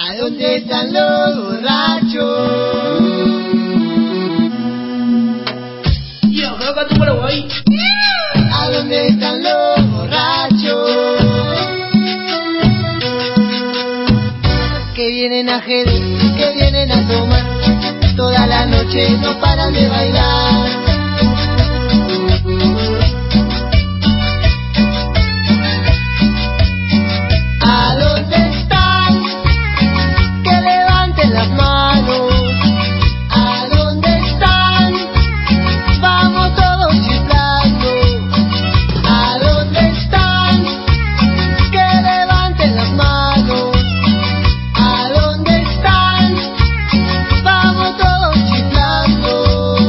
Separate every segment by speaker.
Speaker 1: ¿A dónde están los borrachos?
Speaker 2: Yo, acá tu Paraguay.
Speaker 1: ¿A dónde están los borrachos? Que vienen a Jerez, que vienen a tomar, toda la noche no paran de bailar. ¿A dónde están? Que levanten las manos. ¿A dónde están? Vamos todos chiflando. ¿A dónde están? Que levanten las manos. ¿A dónde están? Vamos todos chiflando.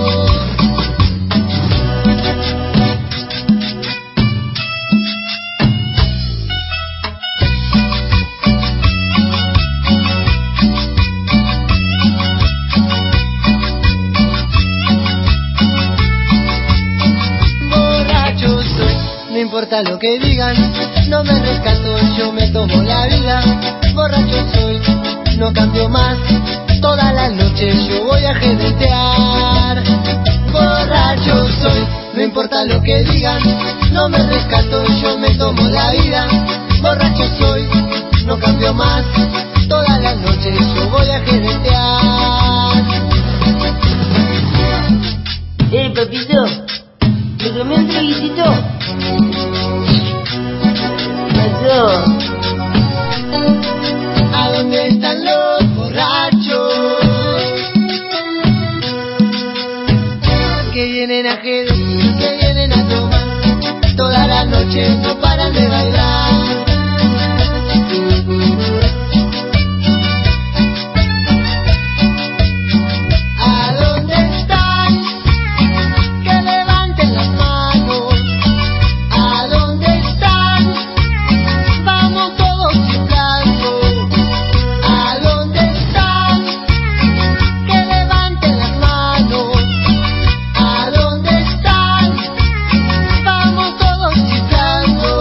Speaker 1: Borracho soy, no importa lo que digan, no me rescato, yo me tomo la vida. Borracho soy, no cambio más, toda la noche yo voy a jinetear. Borracho soy, no importa lo que digan, no me rescato, yo me tomo la vida. Borracho soy, no cambio más, toda la noche yo voy a jinetear.
Speaker 2: Papito, ¿me tomé un traguicito? Pasó.
Speaker 1: ¿A dónde están los borrachos? Que vienen a Jerez, que vienen a tomar, toda la noche no paran de bailar. ¿A dónde están? Que levanten las manos. ¿A dónde están? Vamos todos chiflando. ¿A dónde están? Que levanten las manos. ¿A dónde están? Vamos todos chiflando.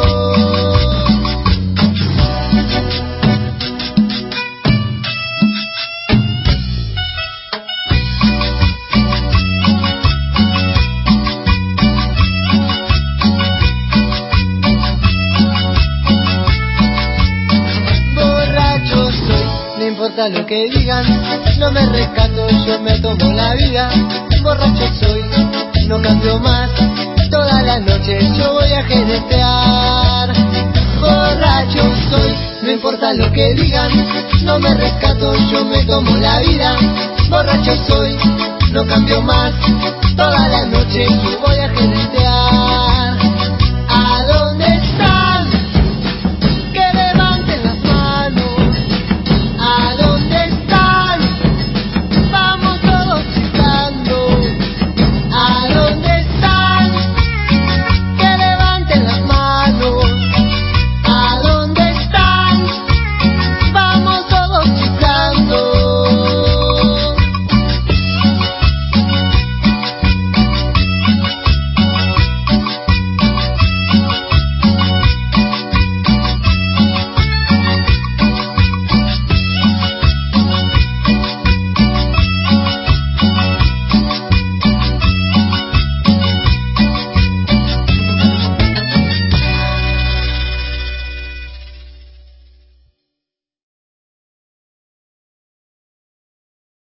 Speaker 1: Borracho soy, no importa lo que digan, no me rescato, yo me tomo la vida. Borracho soy, no cambio más, toda la noche yo voy a jinetear. Borracho soy, no importa lo que digan, no me rescato, yo me tomo la vida. Borracho soy, no cambio más,